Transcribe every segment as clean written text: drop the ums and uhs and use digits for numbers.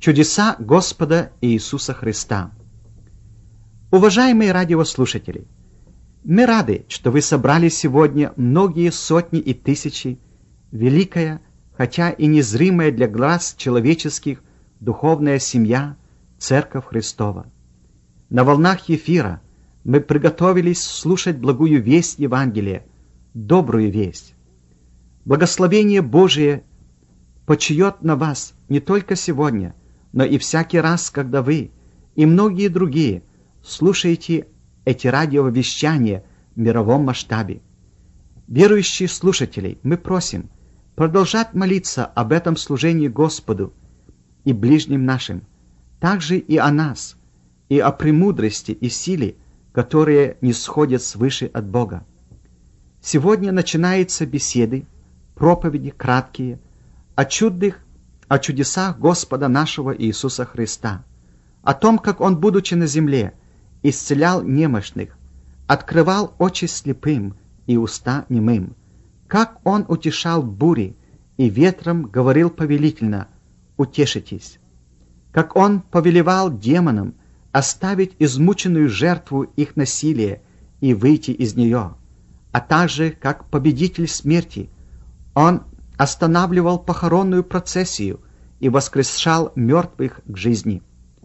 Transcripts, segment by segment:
Чудеса Господа Иисуса Христа. Уважаемые радиослушатели, мы рады, что вы собрали сегодня многие сотни и тысячи, великая, хотя и незримая для глаз человеческих, духовная семья, Церковь Христова. На волнах эфира мы приготовились слушать благую весть Евангелия, добрую весть. Благословение Божие почиет на вас не только сегодня, но и всякий раз, когда вы и многие другие слушаете эти радиовещания в мировом масштабе. Верующие слушатели, мы просим продолжать молиться об этом служении Господу и ближним нашим, также и о нас, и о премудрости и силе, которые нисходят свыше от Бога. Сегодня начинаются беседы, проповеди краткие, о чудесах Господа нашего Иисуса Христа, о том, как Он, будучи на земле, исцелял немощных, открывал очи слепым и уста немым, как Он утешал бури и ветром говорил повелительно: «Утешитесь», как Он повелевал демонам оставить измученную жертву их насилия и выйти из нее, а также, как победитель смерти, Он останавливал похоронную процессию и воскрешал мертвых к жизни.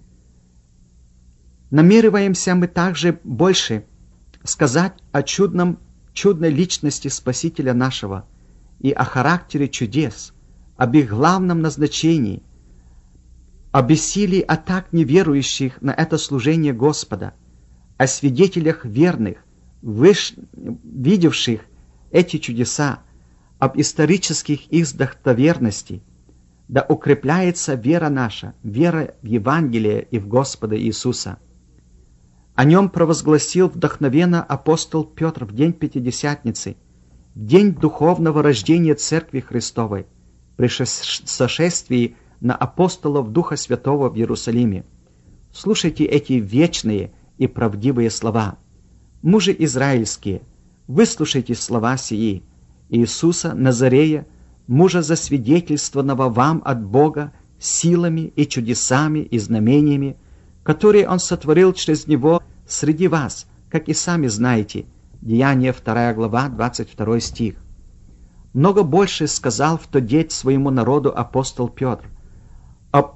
Намереваемся мы также больше сказать о чудной личности Спасителя нашего и о характере чудес, об их главном назначении, о бессилии атак неверующих на это служение Господа, о свидетелях верных, видевших эти чудеса, об исторических их достоверности. Да укрепляется вера наша, вера в Евангелие и в Господа Иисуса. О нем провозгласил вдохновенно апостол Петр в день Пятидесятницы, в день духовного рождения Церкви Христовой, при сошествии на апостолов Духа Святого в Иерусалиме. Слушайте эти вечные и правдивые слова. Мужи израильские, выслушайте слова сии: Иисуса Назарея, мужа засвидетельствованного вам от Бога силами и чудесами и знамениями, которые Он сотворил через Него среди вас, как и сами знаете. Деяния 2 глава, 22 стих. Много больше сказал в тот день своему народу апостол Петр об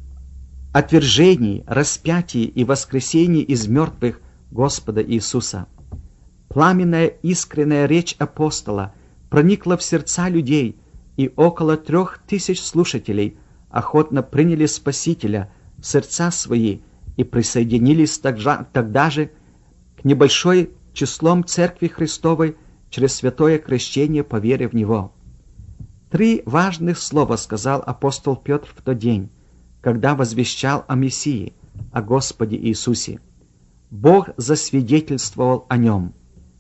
отвержении, распятии и воскресении из мертвых Господа Иисуса. Пламенная искренняя речь апостола проникла в сердца людей, и около 3000 слушателей охотно приняли Спасителя в сердца свои и присоединились тогда же к небольшой числом Церкви Христовой через святое крещение по вере в Него. 3 важных слова сказал апостол Петр в тот день, когда возвещал о Мессии, о Господе Иисусе. Бог засвидетельствовал о Нем,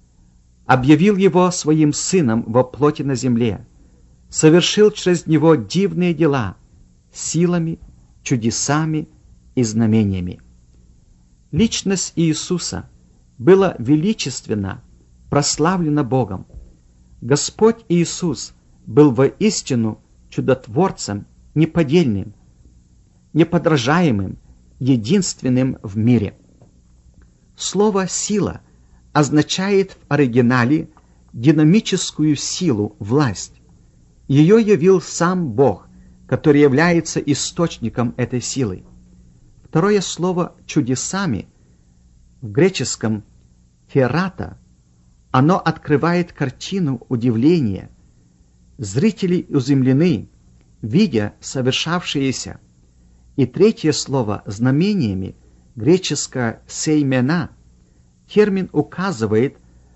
объявил Его Своим Сыном во плоти на земле, совершил через Него дивные дела силами, чудесами и знамениями. Личность Иисуса была величественно прославлена Богом. Господь Иисус был воистину чудотворцем неподдельным, неподражаемым, единственным в мире. Слово «сила» означает в оригинале динамическую силу, власть. Ее явил сам Бог, который является источником этой силы. Второе слово «чудесами» в греческом «терата», оно открывает картину удивления. Зрители изумлены, видя совершавшееся. И третье слово «знамениями», греческое «сеймена», термин указывает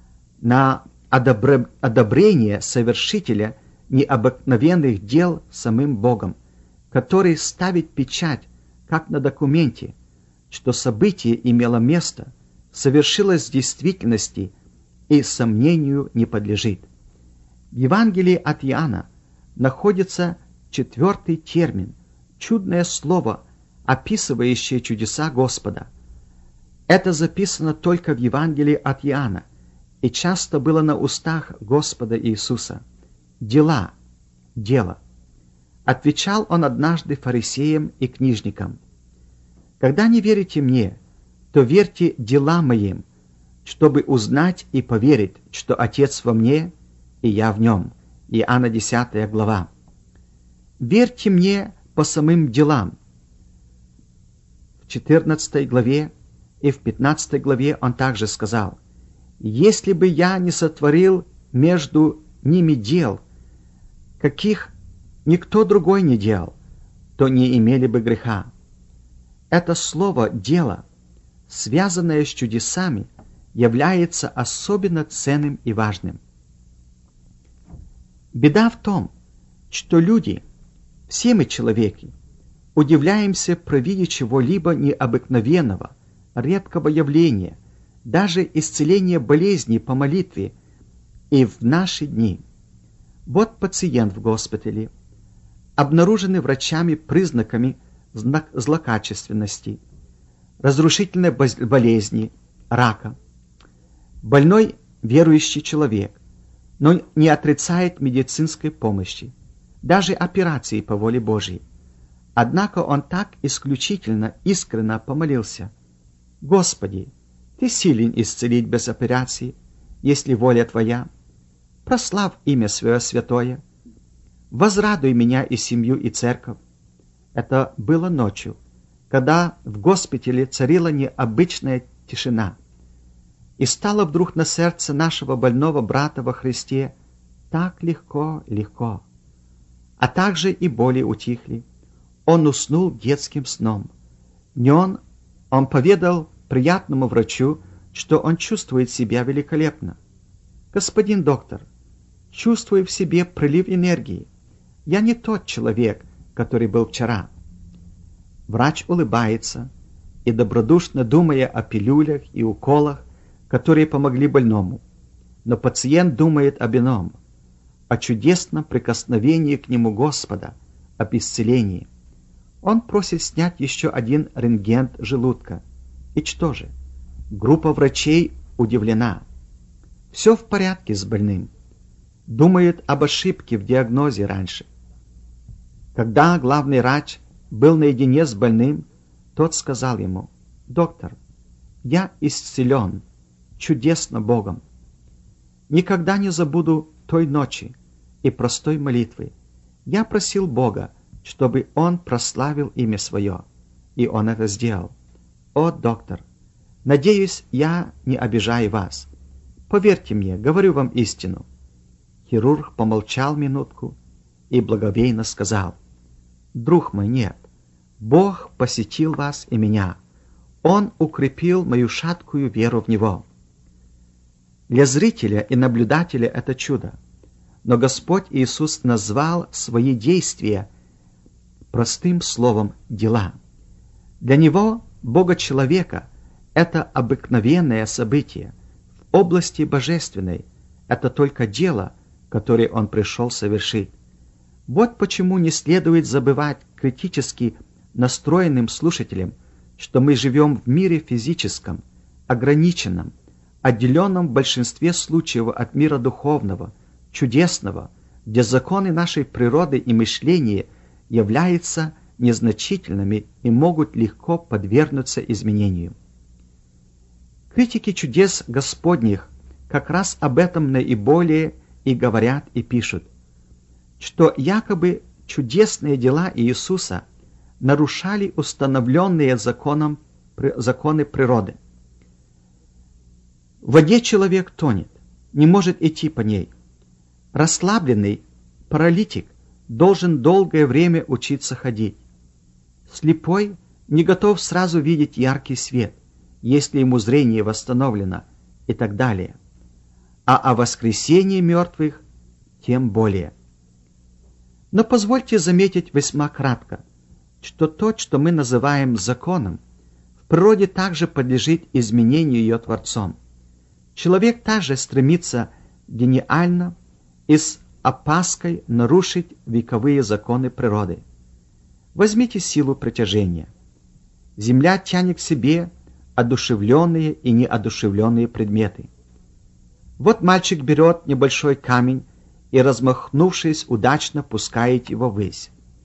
на одобрение совершителя необыкновенных дел самим Богом, который ставит печать, как на документе, что событие имело место, совершилось в действительности и сомнению не подлежит. В Евангелии от Иоанна находится 4-й термин, чудное слово, описывающее чудеса Господа. Это записано только в Евангелии от Иоанна и часто было на устах Господа Иисуса. Дела, дело. Отвечал он однажды фарисеям и книжникам: «Когда не верите мне, то верьте делам моим, чтобы узнать и поверить, что Отец во мне, и я в нем». Иоанна 10 глава. «Верьте мне по самым делам». В 14 главе и в 15 главе он также сказал: «Если бы я не сотворил между ними дел, каких никто другой не делал, то не имели бы греха». Это слово «дело», связанное с чудесами, является особенно ценным и важным. Беда в том, что люди, все мы человеки, удивляемся при виде чего-либо необыкновенного, редкого явления, даже исцеления болезней по молитве и в наши дни. Вот пациент в госпитале, обнаруженный врачами признаками злокачественности, разрушительной болезни, рака. Больной верующий человек, но не отрицает медицинской помощи, даже операции по воле Божьей. Однако он так исключительно, искренно помолился: «Господи, Ты силен исцелить без операции, если воля Твоя. Прославь имя Свое святое. Возрадуй меня и семью, и церковь». Это было ночью, когда в госпитале царила необычная тишина. И стало вдруг на сердце нашего больного брата во Христе так легко, легко. А также и боли утихли. Он уснул детским сном. Днем он поведал приятному врачу, что он чувствует себя великолепно. «Господин доктор, чувствую в себе прилив энергии. Я не тот человек, который был вчера». Врач улыбается и, добродушно думая о пилюлях и уколах, которые помогли больному, но пациент думает об ином, о чудесном прикосновении к нему Господа, об исцелении. Он просит снять еще один рентген желудка. И что же? Группа врачей удивлена. Все в порядке с больным. Думает об ошибке в диагнозе раньше. Когда главный врач был наедине с больным, тот сказал ему: «Доктор, я исцелен чудесно Богом. Никогда не забуду той ночи и простой молитвы. Я просил Бога, чтобы Он прославил имя Свое, и Он это сделал. О, доктор, надеюсь, я не обижаю вас. Поверьте мне, говорю вам истину». Хирург помолчал минутку и благоговейно сказал: «Друг мой, нет. Бог посетил вас и меня. Он укрепил мою шаткую веру в Него». Для зрителя и наблюдателя это чудо. Но Господь Иисус назвал свои действия простым словом «дела». Для Него, Бога-человека, это обыкновенное событие. В области божественной это только дело, которое Он пришел совершить. Вот почему не следует забывать критически настроенным слушателям, что мы живем в мире физическом, ограниченном, отделенном в большинстве случаев от мира духовного, чудесного, где законы нашей природы и мышления являются незначительными и могут легко подвергнуться изменению. Критики чудес Господних как раз об этом наиболее и говорят, и пишут, что якобы чудесные дела Иисуса нарушали установленные законы природы. В воде человек тонет, не может идти по ней. Расслабленный паралитик должен долгое время учиться ходить. Слепой не готов сразу видеть яркий свет, если ему зрение восстановлено, и так далее. А о воскресении мертвых тем более. Но позвольте заметить весьма кратко, что то, что мы называем законом, в природе также подлежит изменению ее Творцом. Человек также стремится гениально и с опаской нарушить вековые законы природы. Возьмите силу притяжения. Земля тянет к себе одушевленные и неодушевленные предметы. Вот мальчик берет небольшой камень и, размахнувшись, удачно пускает его ввысь.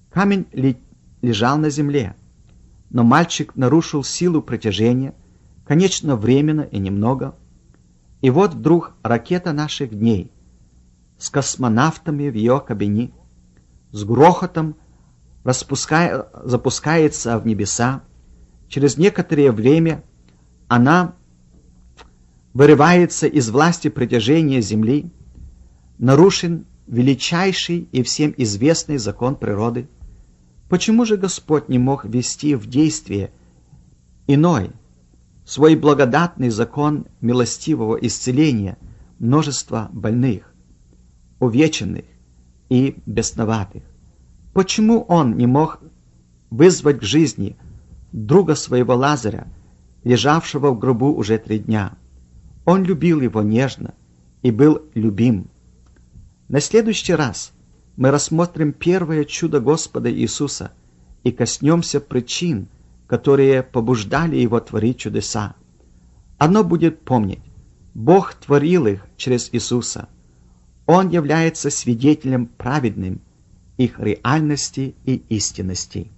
Камень лежал на земле, но мальчик нарушил силу притяжения, конечно, временно и немного. И вот вдруг ракета наших дней с космонавтами в ее кабине с грохотом запускается в небеса. Через некоторое время она вырывается из власти притяжения Земли. Нарушен величайший и всем известный закон природы. Почему же Господь не мог ввести в действие иной, свой благодатный закон милостивого исцеления множества больных, увеченных и бесноватых? Почему Он не мог вызвать к жизни друга своего Лазаря, лежавшего в гробу уже 3 дня? Он любил его нежно и был любим. На следующий раз мы рассмотрим первое чудо Господа Иисуса и коснемся причин, которые побуждали Его творить чудеса. Оно будет помнить: Бог творил их через Иисуса. Он является свидетелем праведным их реальности и истинности.